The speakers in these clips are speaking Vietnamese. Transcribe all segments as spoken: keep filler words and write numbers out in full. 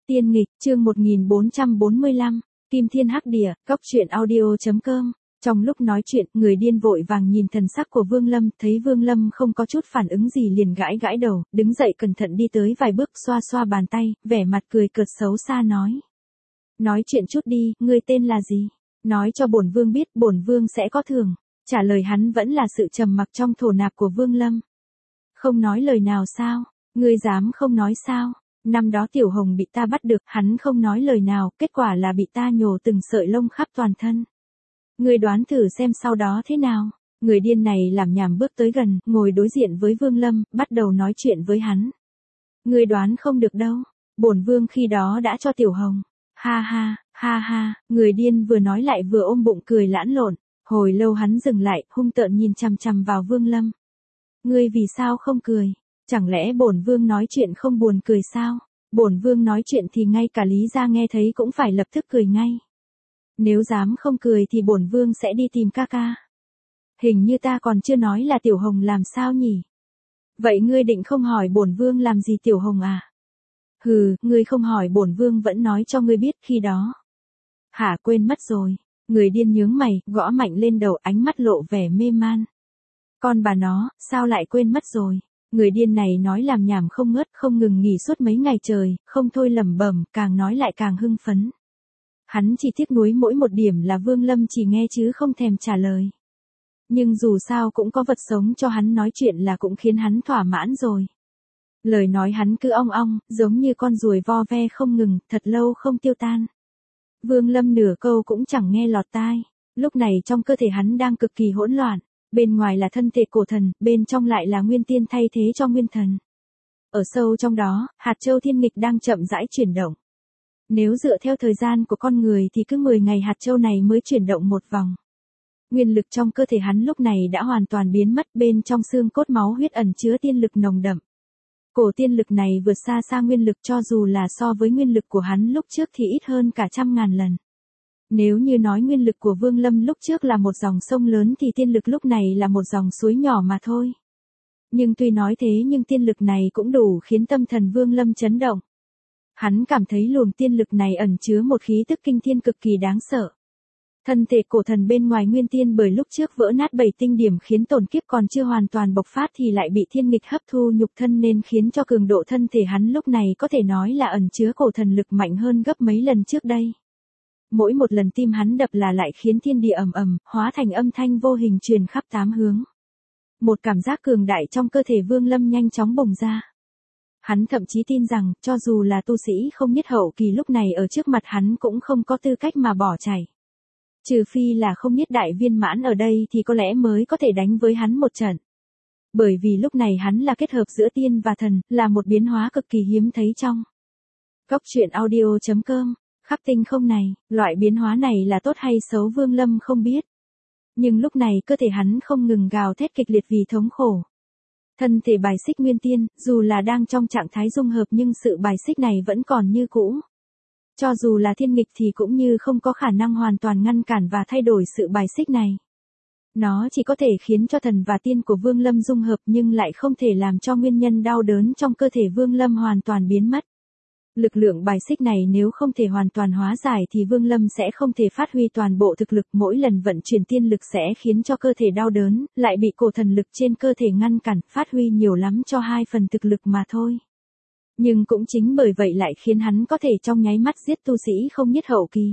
Tiên nghịch, chương một nghìn bốn trăm bốn mươi lăm, Kim Thiên Hắc Địa, Cốc truyện audio chấm com. Trong lúc nói chuyện, người điên vội vàng nhìn thần sắc của Vương Lâm, thấy Vương Lâm không có chút phản ứng gì liền gãi gãi đầu, đứng dậy cẩn thận đi tới vài bước xoa xoa bàn tay, vẻ mặt cười cợt xấu xa nói. Nói chuyện chút đi, ngươi tên là gì? Nói cho bổn vương biết, bổn vương sẽ có thưởng. Trả lời hắn vẫn là sự trầm mặc trong thổ nạp của Vương Lâm. Không nói lời nào sao? Ngươi dám không nói sao? Năm đó Tiểu Hồng bị ta bắt được, hắn không nói lời nào, kết quả là bị ta nhổ từng sợi lông khắp toàn thân. Ngươi đoán thử xem sau đó thế nào? Người điên này làm nhảm bước tới gần, ngồi đối diện với Vương Lâm, bắt đầu nói chuyện với hắn. Ngươi đoán không được đâu, bổn vương khi đó đã cho Tiểu Hồng. Ha ha, ha ha, người điên vừa nói lại vừa ôm bụng cười lãn lộn, hồi lâu hắn dừng lại, hung tợn nhìn chằm chằm vào Vương Lâm. Ngươi vì sao không cười? Chẳng lẽ bổn vương nói chuyện không buồn cười sao? Bổn vương nói chuyện thì ngay cả Lý gia nghe thấy cũng phải lập tức cười ngay. Nếu dám không cười thì bổn vương sẽ đi tìm ca ca. Hình như ta còn chưa nói là Tiểu Hồng làm sao nhỉ? Vậy ngươi định không hỏi bổn vương làm gì Tiểu Hồng à? Hừ, ngươi không hỏi bổn vương vẫn nói cho ngươi biết khi đó. Hả, quên mất rồi. Người điên nhướng mày, gõ mạnh lên đầu, ánh mắt lộ vẻ mê man. Con bà nó, sao lại quên mất rồi? Người điên này nói làm nhảm không ngớt, không ngừng nghỉ suốt mấy ngày trời, không thôi lẩm bẩm, càng nói lại càng hưng phấn. Hắn chỉ tiếc nuối mỗi một điểm là Vương Lâm chỉ nghe chứ không thèm trả lời. Nhưng dù sao cũng có vật sống cho hắn nói chuyện là cũng khiến hắn thỏa mãn rồi. Lời nói hắn cứ ong ong, giống như con ruồi vo ve không ngừng, thật lâu không tiêu tan. Vương Lâm nửa câu cũng chẳng nghe lọt tai. Lúc này trong cơ thể hắn đang cực kỳ hỗn loạn. Bên ngoài là thân thể cổ thần, bên trong lại là nguyên tiên thay thế cho nguyên thần. Ở sâu trong đó, hạt châu thiên nghịch đang chậm rãi chuyển động. Nếu dựa theo thời gian của con người thì cứ mười ngày hạt châu này mới chuyển động một vòng. Nguyên lực trong cơ thể hắn lúc này đã hoàn toàn biến mất, bên trong xương cốt máu huyết ẩn chứa tiên lực nồng đậm. Cổ tiên lực này vượt xa xa nguyên lực, cho dù là so với nguyên lực của hắn lúc trước thì ít hơn cả trăm ngàn lần. Nếu như nói nguyên lực của Vương Lâm lúc trước là một dòng sông lớn thì tiên lực lúc này là một dòng suối nhỏ mà thôi. Nhưng tuy nói thế nhưng tiên lực này cũng đủ khiến tâm thần Vương Lâm chấn động. Hắn cảm thấy luồng tiên lực này ẩn chứa một khí tức kinh thiên cực kỳ đáng sợ. Thân thể cổ thần bên ngoài nguyên tiên bởi lúc trước vỡ nát bảy tinh điểm khiến tổn kiếp còn chưa hoàn toàn bộc phát thì lại bị thiên nghịch hấp thu nhục thân nên khiến cho cường độ thân thể hắn lúc này có thể nói là ẩn chứa cổ thần lực mạnh hơn gấp mấy lần trước đây. Mỗi một lần tim hắn đập là lại khiến thiên địa ầm ầm, hóa thành âm thanh vô hình truyền khắp tám hướng. Một cảm giác cường đại trong cơ thể Vương Lâm nhanh chóng bùng ra. Hắn thậm chí tin rằng, cho dù là tu sĩ không nhất hậu kỳ lúc này ở trước mặt hắn cũng không có tư cách mà bỏ chạy. Trừ phi là không nhất đại viên mãn ở đây thì có lẽ mới có thể đánh với hắn một trận. Bởi vì lúc này hắn là kết hợp giữa tiên và thần, là một biến hóa cực kỳ hiếm thấy trong Cốc truyện audio chấm com. Khắp tinh không này, loại biến hóa này là tốt hay xấu Vương Lâm không biết. Nhưng lúc này cơ thể hắn không ngừng gào thét kịch liệt vì thống khổ. Thân thể bài xích nguyên tiên, dù là đang trong trạng thái dung hợp nhưng sự bài xích này vẫn còn như cũ. Cho dù là thiên nghịch thì cũng như không có khả năng hoàn toàn ngăn cản và thay đổi sự bài xích này. Nó chỉ có thể khiến cho thần và tiên của Vương Lâm dung hợp nhưng lại không thể làm cho nguyên nhân đau đớn trong cơ thể Vương Lâm hoàn toàn biến mất. Lực lượng bài xích này nếu không thể hoàn toàn hóa giải thì Vương Lâm sẽ không thể phát huy toàn bộ thực lực, mỗi lần vận chuyển tiên lực sẽ khiến cho cơ thể đau đớn, lại bị cổ thần lực trên cơ thể ngăn cản, phát huy nhiều lắm cho hai phần thực lực mà thôi. Nhưng cũng chính bởi vậy lại khiến hắn có thể trong nháy mắt giết tu sĩ không nhất hậu kỳ.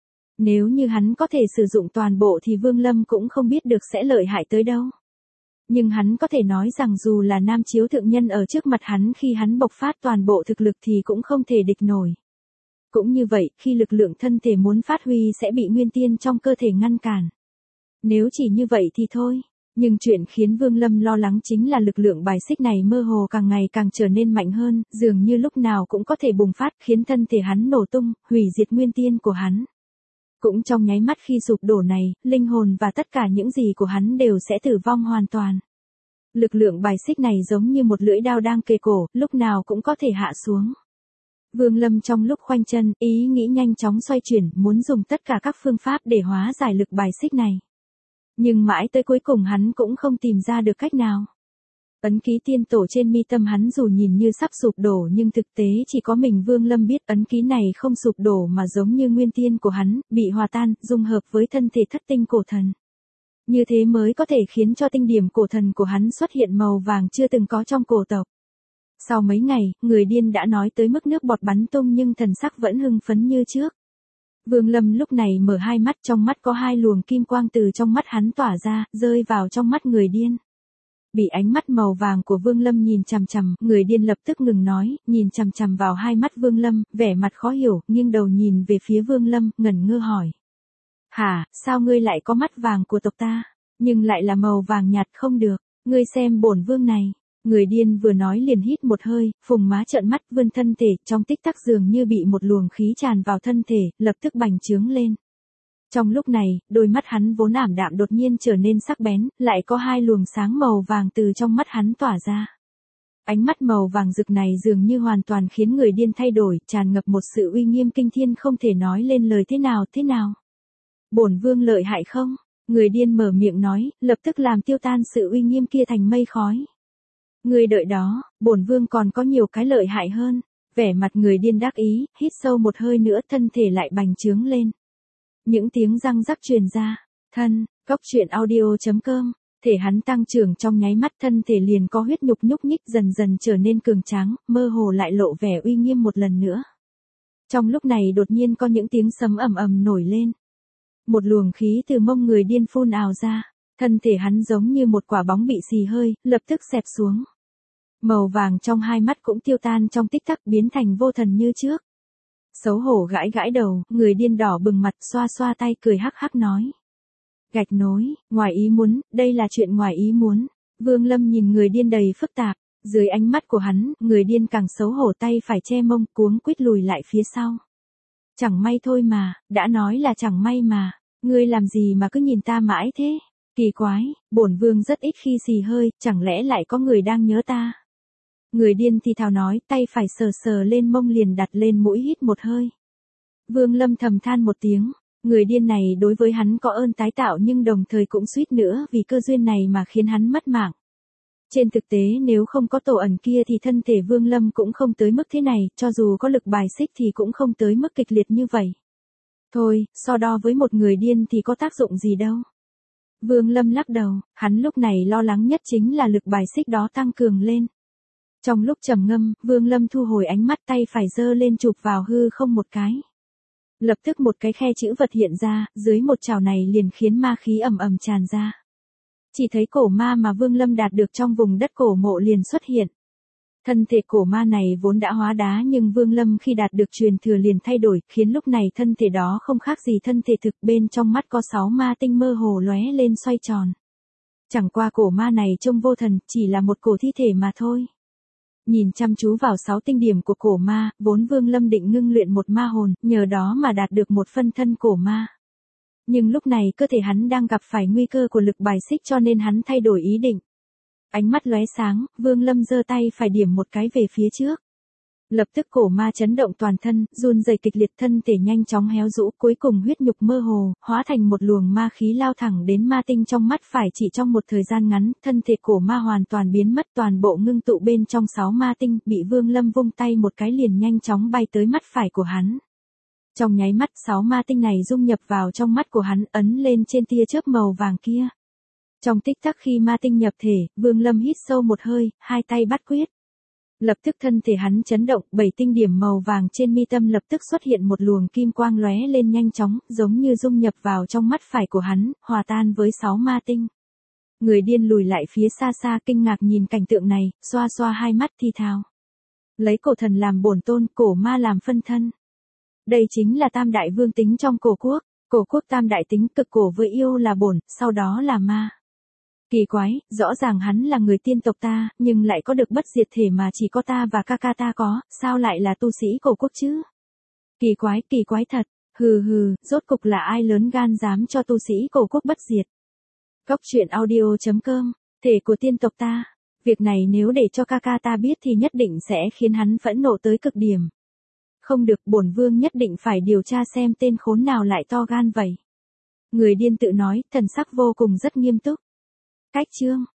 Nếu như hắn có thể sử dụng toàn bộ thì Vương Lâm cũng không biết được sẽ lợi hại tới đâu. Nhưng hắn có thể nói rằng dù là nam chiếu thượng nhân ở trước mặt hắn khi hắn bộc phát toàn bộ thực lực thì cũng không thể địch nổi. Cũng như vậy, khi lực lượng thân thể muốn phát huy sẽ bị nguyên tiên trong cơ thể ngăn cản. Nếu chỉ như vậy thì thôi. Nhưng chuyện khiến Vương Lâm lo lắng chính là lực lượng bài xích này mơ hồ càng ngày càng trở nên mạnh hơn, dường như lúc nào cũng có thể bùng phát khiến thân thể hắn nổ tung, hủy diệt nguyên tiên của hắn. Cũng trong nháy mắt khi sụp đổ này, linh hồn và tất cả những gì của hắn đều sẽ tử vong hoàn toàn. Lực lượng bài xích này giống như một lưỡi đao đang kề cổ, lúc nào cũng có thể hạ xuống. Vương Lâm trong lúc khoanh chân, ý nghĩ nhanh chóng xoay chuyển, muốn dùng tất cả các phương pháp để hóa giải lực bài xích này. Nhưng mãi tới cuối cùng hắn cũng không tìm ra được cách nào. Ấn ký tiên tổ trên mi tâm hắn dù nhìn như sắp sụp đổ nhưng thực tế chỉ có mình Vương Lâm biết ấn ký này không sụp đổ mà giống như nguyên tiên của hắn, bị hòa tan, dung hợp với thân thể thất tinh cổ thần. Như thế mới có thể khiến cho tinh điểm cổ thần của hắn xuất hiện màu vàng chưa từng có trong cổ tộc. Sau mấy ngày, người điên đã nói tới mức nước bọt bắn tung nhưng thần sắc vẫn hưng phấn như trước. Vương Lâm lúc này mở hai mắt, trong mắt có hai luồng kim quang từ trong mắt hắn tỏa ra, rơi vào trong mắt người điên. Bị ánh mắt màu vàng của Vương Lâm nhìn chằm chằm, người điên lập tức ngừng nói, nhìn chằm chằm vào hai mắt Vương Lâm, vẻ mặt khó hiểu, nghiêng đầu nhìn về phía Vương Lâm, ngẩn ngơ hỏi. Hả, sao ngươi lại có mắt vàng của tộc ta, nhưng lại là màu vàng nhạt không được, ngươi xem bổn vương này. Người điên vừa nói liền hít một hơi, phùng má trợn mắt vươn thân thể, trong tích tắc dường như bị một luồng khí tràn vào thân thể, lập tức bành trướng lên. Trong lúc này, đôi mắt hắn vốn ảm đạm đột nhiên trở nên sắc bén, lại có hai luồng sáng màu vàng từ trong mắt hắn tỏa ra. Ánh mắt màu vàng rực này dường như hoàn toàn khiến người điên thay đổi, tràn ngập một sự uy nghiêm kinh thiên không thể nói lên lời thế nào thế nào. Bổn vương lợi hại không? Người điên mở miệng nói, lập tức làm tiêu tan sự uy nghiêm kia thành mây khói. Người đợi đó, bổn vương còn có nhiều cái lợi hại hơn. Vẻ mặt người điên đắc ý, hít sâu một hơi nữa thân thể lại bành trướng lên. Những tiếng răng rắc truyền ra, thân, cốc truyện audio chấm com, thể hắn tăng trưởng trong nháy mắt thân thể liền có huyết nhục nhúc nhích dần dần trở nên cường tráng, mơ hồ lại lộ vẻ uy nghiêm một lần nữa. Trong lúc này đột nhiên có những tiếng sấm ầm ầm nổi lên. Một luồng khí từ mông người điên phun ào ra, thân thể hắn giống như một quả bóng bị xì hơi, lập tức xẹp xuống. Màu vàng trong hai mắt cũng tiêu tan trong tích tắc biến thành vô thần như trước. Xấu hổ gãi gãi đầu, người điên đỏ bừng mặt xoa xoa tay cười hắc hắc nói. Gạch nối, ngoài ý muốn, đây là chuyện ngoài ý muốn. Vương Lâm nhìn người điên đầy phức tạp, dưới ánh mắt của hắn, người điên càng xấu hổ tay phải che mông cuống quýt lùi lại phía sau. Chẳng may thôi mà, đã nói là chẳng may mà, ngươi làm gì mà cứ nhìn ta mãi thế? Kỳ quái, bổn vương rất ít khi xì hơi, chẳng lẽ lại có người đang nhớ ta? Người điên thì thào nói, tay phải sờ sờ lên mông liền đặt lên mũi hít một hơi. Vương Lâm thầm than một tiếng, người điên này đối với hắn có ơn tái tạo nhưng đồng thời cũng suýt nữa vì cơ duyên này mà khiến hắn mất mạng. Trên thực tế nếu không có tổ ẩn kia thì thân thể Vương Lâm cũng không tới mức thế này, cho dù có lực bài xích thì cũng không tới mức kịch liệt như vậy. Thôi, so đo với một người điên thì có tác dụng gì đâu. Vương Lâm lắc đầu, hắn lúc này lo lắng nhất chính là lực bài xích đó tăng cường lên. Trong lúc trầm ngâm, Vương Lâm thu hồi ánh mắt tay phải giơ lên chụp vào hư không một cái. Lập tức một cái khe chữ vật hiện ra, dưới một chảo này liền khiến ma khí ầm ầm tràn ra. Chỉ thấy cổ ma mà Vương Lâm đạt được trong vùng đất cổ mộ liền xuất hiện. Thân thể cổ ma này vốn đã hóa đá nhưng Vương Lâm khi đạt được truyền thừa liền thay đổi, khiến lúc này thân thể đó không khác gì thân thể thực, bên trong mắt có sáu ma tinh mơ hồ lóe lên xoay tròn. Chẳng qua cổ ma này trông vô thần, chỉ là một cổ thi thể mà thôi. Nhìn chăm chú vào sáu tinh điểm của cổ ma, vốn Vương Lâm định ngưng luyện một ma hồn, nhờ đó mà đạt được một phân thân cổ ma. Nhưng lúc này cơ thể hắn đang gặp phải nguy cơ của lực bài xích cho nên hắn thay đổi ý định. Ánh mắt lóe sáng, Vương Lâm giơ tay phải điểm một cái về phía trước. Lập tức cổ ma chấn động toàn thân, run rẩy kịch liệt thân thể nhanh chóng héo rũ, cuối cùng huyết nhục mơ hồ, hóa thành một luồng ma khí lao thẳng đến ma tinh trong mắt phải chỉ trong một thời gian ngắn, thân thể cổ ma hoàn toàn biến mất toàn bộ ngưng tụ bên trong sáu ma tinh, bị Vương Lâm vung tay một cái liền nhanh chóng bay tới mắt phải của hắn. Trong nháy mắt sáu ma tinh này dung nhập vào trong mắt của hắn ấn lên trên tia chớp màu vàng kia. Trong tích tắc khi ma tinh nhập thể, Vương Lâm hít sâu một hơi, hai tay bắt quyết. Lập tức thân thể hắn chấn động, bảy tinh điểm màu vàng trên mi tâm lập tức xuất hiện một luồng kim quang lóe lên nhanh chóng, giống như dung nhập vào trong mắt phải của hắn, hòa tan với sáu ma tinh. Người điên lùi lại phía xa xa kinh ngạc nhìn cảnh tượng này, xoa xoa hai mắt thi thào. Lấy cổ thần làm bổn tôn, cổ ma làm phân thân. Đây chính là tam đại vương tính trong cổ quốc, cổ quốc tam đại tính cực cổ với yêu là bổn, sau đó là ma. Kỳ quái, rõ ràng hắn là người tiên tộc ta, nhưng lại có được bất diệt thể mà chỉ có ta và ca ca ta có, sao lại là tu sĩ cổ quốc chứ? Kỳ quái, kỳ quái thật, hừ hừ, rốt cục là ai lớn gan dám cho tu sĩ cổ quốc bất diệt? Cốc truyện audio chấm com, thể của tiên tộc ta, việc này nếu để cho ca ca ta biết thì nhất định sẽ khiến hắn phẫn nộ tới cực điểm. Không được, bổn vương nhất định phải điều tra xem tên khốn nào lại to gan vậy. Người điên tự nói, thần sắc vô cùng rất nghiêm túc. Cách chương